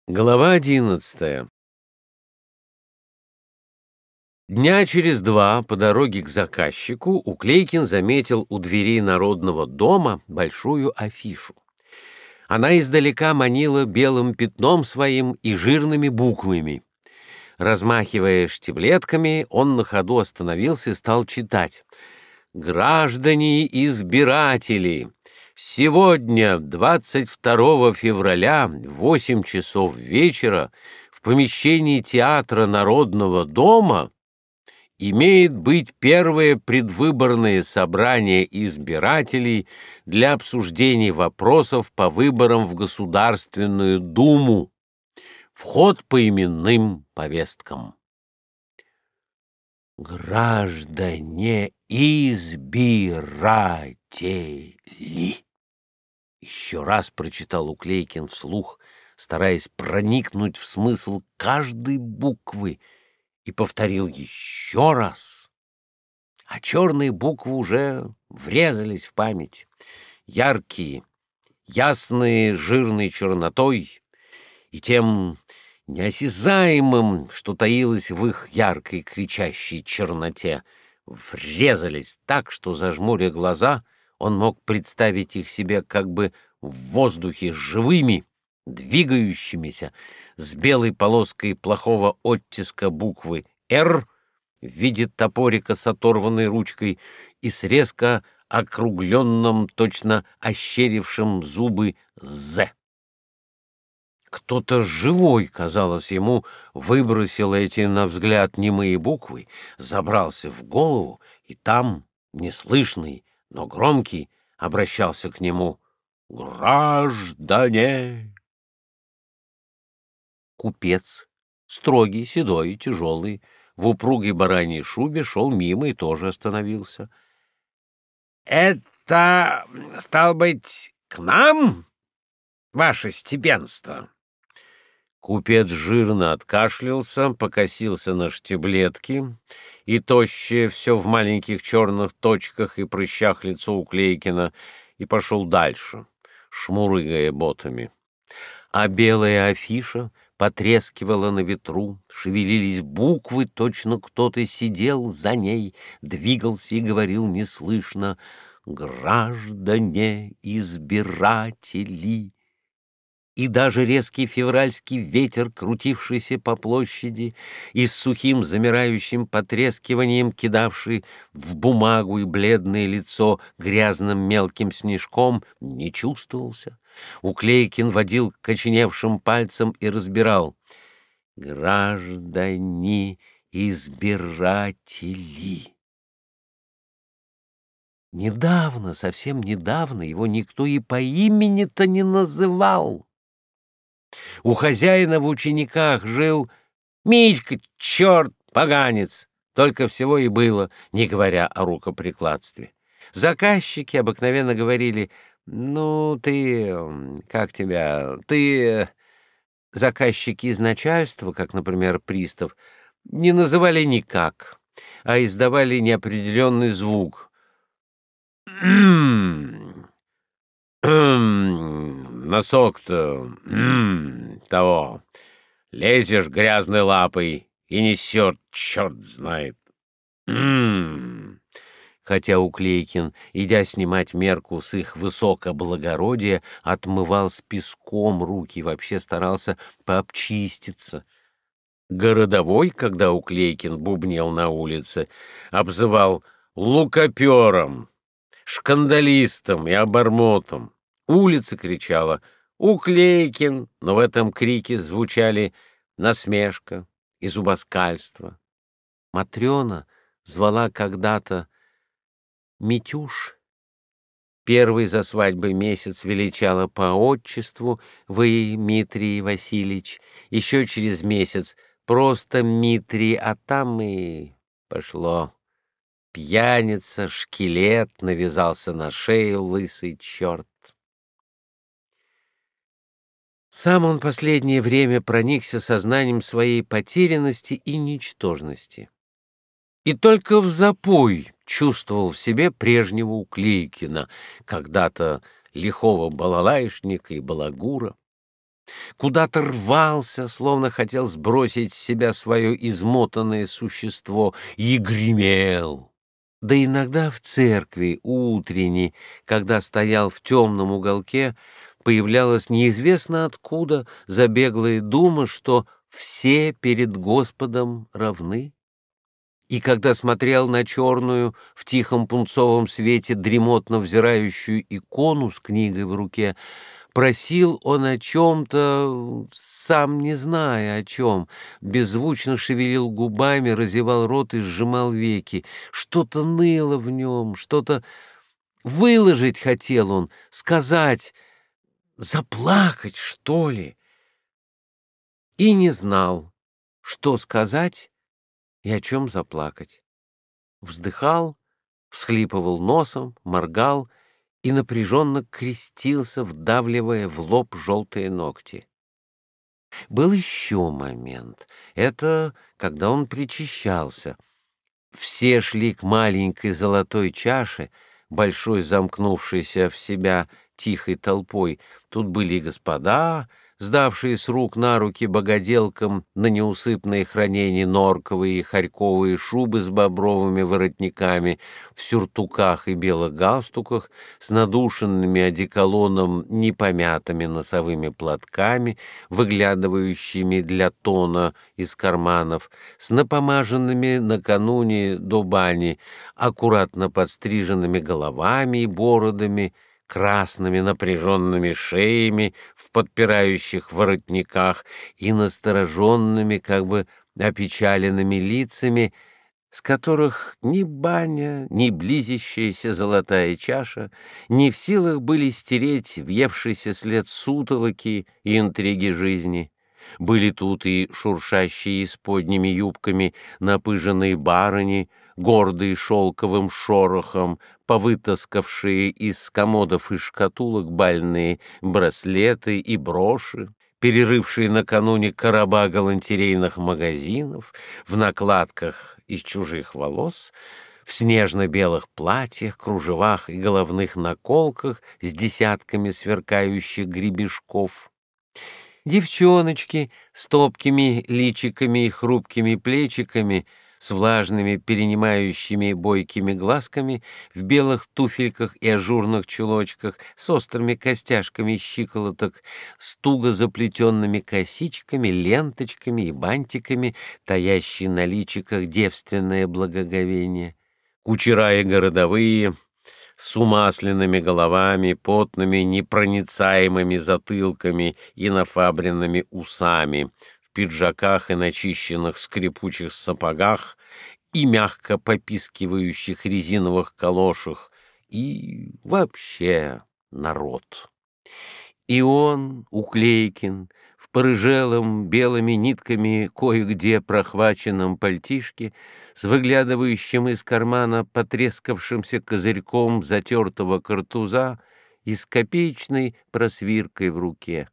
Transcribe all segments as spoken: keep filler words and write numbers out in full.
Глава одиннадцатая. Дня через два по дороге к заказчику Уклейкин заметил у дверей Народного дома большую афишу. Она издалека манила белым пятном своим и жирными буквами. Размахивая штиблетками, он на ходу остановился и стал читать: «Граждане-избиратели! Сегодня, двадцать второго февраля, в восемь часов вечера, в помещении театра Народного дома имеет быть первое предвыборное собрание избирателей для обсуждения вопросов по выборам в Государственную Думу. Вход по именным повесткам». «Граждане избиратели!» Еще раз прочитал Уклейкин вслух, стараясь проникнуть в смысл каждой буквы, и повторил еще раз. А черные буквы уже врезались в память, яркие, ясные жирной чернотой и тем неосязаемым, что таилось в их яркой кричащей черноте, врезались так, что, зажмуря глаза, он мог представить их себе как бы в воздухе живыми, двигающимися, с белой полоской плохого оттиска буквы «Р» в виде топорика с оторванной ручкой и с резко округленным, точно ощерившим зубы «З». Кто-то живой, казалось ему, выбросил эти, на взгляд, немые буквы, забрался в голову, и там, неслышный, но громкий, обращался к нему: «Граждане!» Купец, строгий, седой и тяжелый, в упругой бараньей шубе, шел мимо и тоже остановился. «Это, стало быть, к нам, ваше степенство?» Купец жирно откашлялся, покосился на штиблетки, и тощее все в маленьких черных точках и прыщах лицо Уклейкина, и пошел дальше, шмурыгая ботами. А белая афиша потрескивала на ветру, шевелились буквы, точно кто-то сидел за ней, двигался и говорил неслышно: «Граждане избиратели!» И даже резкий февральский ветер, крутившийся по площади и с сухим замирающим потрескиванием кидавший в бумагу и бледное лицо грязным мелким снежком, не чувствовался. Уклейкин водил коченевшим пальцем и разбирал: «Граждане избиратели». Недавно, совсем недавно его никто и по имени-то не называл. У хозяина в учениках жил Митька, черт, поганец, только всего и было, не говоря о рукоприкладстве. Заказчики обыкновенно говорили: «Ну, ты, как тебя, ты...» Заказчики из начальства, как, например, пристав, не называли никак, а издавали неопределенный звук. «Носок-то того, лезешь грязной лапой и несет, черт знает». Хотя Уклейкин, идя снимать мерку с их высокоблагородия, отмывал с песком руки и вообще старался пообчиститься. Городовой, когда Уклейкин бубнел на улице, обзывал лукопером, шкандалистом и обормотом. Улица кричала «Уклейкин», но в этом крике звучали насмешка и зубоскальство. Матрена звала когда-то Митюш. Первый за свадьбой месяц величала по отчеству: «Вы, Митрий Васильевич», еще через месяц просто Митрий, а там и пошло. Пьяница, шкелет, навязался на шею лысый черт. Сам он последнее время проникся сознанием своей потерянности и ничтожности. И только в запой чувствовал в себе прежнего Уклейкина, когда-то лихого балалаишника и балагура. куда-то рвался, словно хотел сбросить с себя свое измотанное существо, и гремел. Да иногда в церкви утренней, когда стоял в темном уголке, появлялась неизвестно откуда забеглая дума, что все перед Господом равны. И когда смотрел на черную, в тихом пунцовом свете дремотно взирающую икону с книгой в руке, просил он о чем-то, сам не зная о чем, беззвучно шевелил губами, разевал рот и сжимал веки. Что-то ныло в нем, что-то выложить хотел он, сказать, заплакать, что ли, и не знал, что сказать и о чем заплакать. Вздыхал, всхлипывал носом, моргал и напряженно крестился, вдавливая в лоб желтые ногти. Был еще момент. Это когда он причащался. Все шли к маленькой золотой чаше, большой замкнувшейся в себя тихой толпой. Тут были и господа, сдавшие с рук на руки богоделкам на неусыпное хранение норковые и хорьковые шубы с бобровыми воротниками, в сюртуках и белых галстуках, с надушенными одеколоном непомятыми носовыми платками, выглядывающими для тона из карманов, с напомаженными накануне до бани, аккуратно подстриженными головами и бородами, красными напряженными шеями в подпирающих воротниках и настороженными, как бы опечаленными лицами, с которых ни баня, ни близящаяся золотая чаша не в силах были стереть въевшийся след сутолоки и интриги жизни. Были тут и шуршащие исподними юбками напыженные барыни, гордые шелковым шорохом, повытаскавшие из комодов и шкатулок бальные браслеты и броши, перерывшие накануне короба галантерейных магазинов в накладках из чужих волос, в снежно-белых платьях, кружевах и головных наколках с десятками сверкающих гребешков. Девчоночки с топкими личиками и хрупкими плечиками, с влажными, перенимающими бойкими глазками, в белых туфельках и ажурных чулочках, с острыми костяшками щиколоток, с туго заплетенными косичками, ленточками и бантиками, таящие на личиках девственное благоговение. Кучера и городовые, с умасленными головами, потными, непроницаемыми затылками и нафабренными усами, в пиджаках и начищенных скрипучих сапогах и мягко попискивающих резиновых калошах, и вообще народ. И он, Уклейкин, в порыжелом белыми нитками кое-где прохваченном пальтишке, с выглядывающим из кармана потрескавшимся козырьком затертого картуза и с копеечной просвиркой в руке.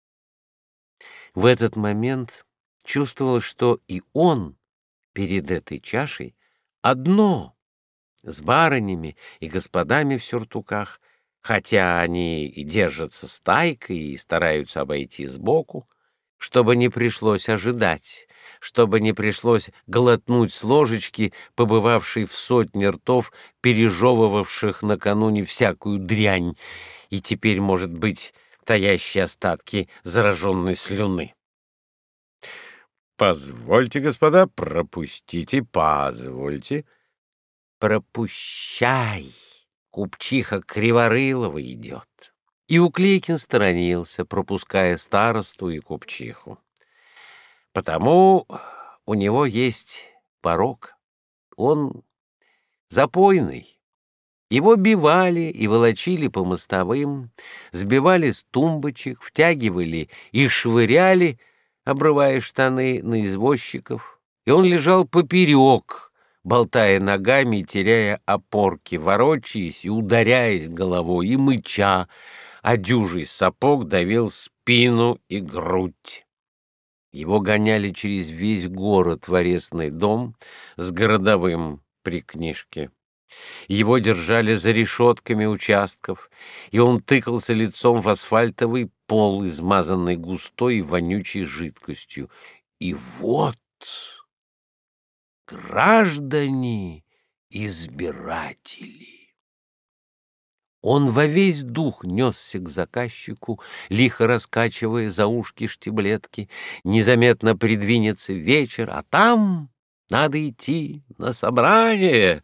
В этот момент чувствовал, что и он перед этой чашей одно, с барынями и господами в сюртуках, хотя они и держатся стайкой и стараются обойти сбоку, чтобы не пришлось ожидать, чтобы не пришлось глотнуть с ложечки, побывавшей в сотне ртов, пережевывавших накануне всякую дрянь, и теперь, может быть, таящие остатки зараженной слюны. «Позвольте, господа, пропустите, позвольте». «Пропущай! Купчиха Криворылова идет». И Уклейкин сторонился, пропуская старосту и купчиху. Потому у него есть порок. Он запойный. Его бивали и волочили по мостовым, сбивали с тумбочек, втягивали и швыряли, обрывая штаны, на извозчиков. И он лежал поперек, болтая ногами и теряя опорки, ворочаясь и ударяясь головой, и мыча, а дюжий сапог давил спину и грудь. Его гоняли через весь город в арестный дом с городовым при книжке. Его держали за решетками участков, и он тыкался лицом в асфальтовый пол, измазанный густой и вонючей жидкостью. И вот, граждане-избиратели! Он во весь дух несся к заказчику, лихо раскачивая за ушки штиблетки. Незаметно придвинется вечер, а там надо идти на собрание.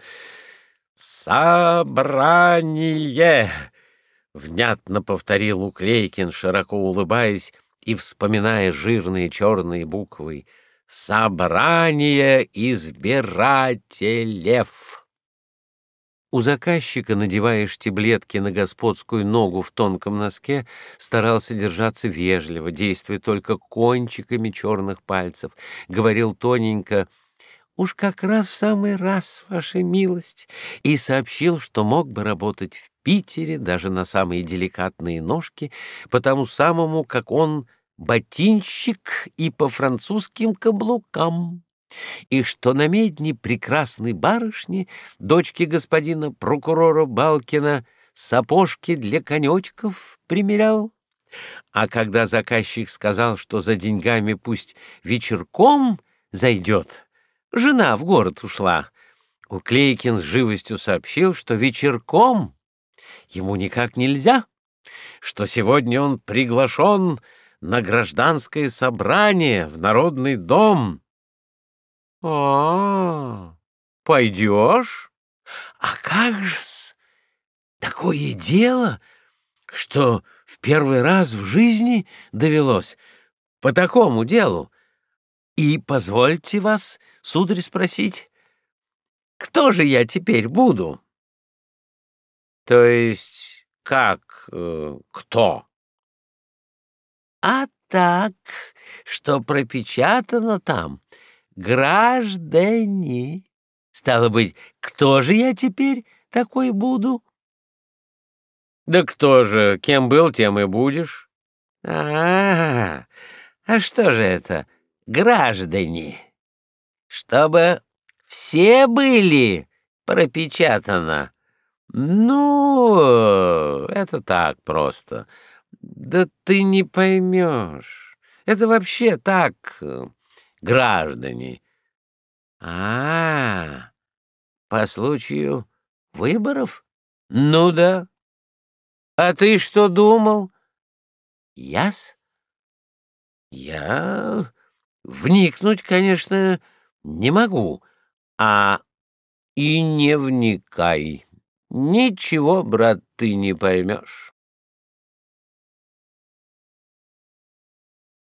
«Собрание!» — внятно повторил Уклейкин, широко улыбаясь и вспоминая жирные черные буквы. «Собрание избирателев!» У заказчика, надевая штиблетки на господскую ногу в тонком носке, старался держаться вежливо, действуя только кончиками черных пальцев. Говорил тоненько: «Уж как раз в самый раз, ваша милость», и сообщил, что мог бы работать в Питере даже на самые деликатные ножки, потому самому, как он, ботинщик и по французским каблукам, и что на медне прекрасной барышни, дочки господина прокурора Балкина, сапожки для конечков примерял. А когда заказчик сказал, что за деньгами пусть вечерком зайдет, жена в город ушла, Уклейкин с живостью сообщил, что вечерком ему никак нельзя, что сегодня он приглашен на гражданское собрание в Народный дом. «А, пойдешь? А как же-с? Такое дело, что в первый раз в жизни довелось по такому делу. И позвольте вас, сударь, спросить, кто же я теперь буду?» «То есть как э, кто?» «А так, что пропечатано там: граждане. Стало быть, кто же я теперь такой буду?» «Да кто же, кем был, тем и будешь». «А, а что же это, граждане? Чтобы все были пропечатано?» «Ну, это так просто. Да ты не поймешь. Это вообще так, э, граждане». «А, по случаю выборов? Ну да. А ты что думал?» «Яс? Я вникнуть, конечно, не могу, а и не вникай. Ничего, брат, ты не поймешь.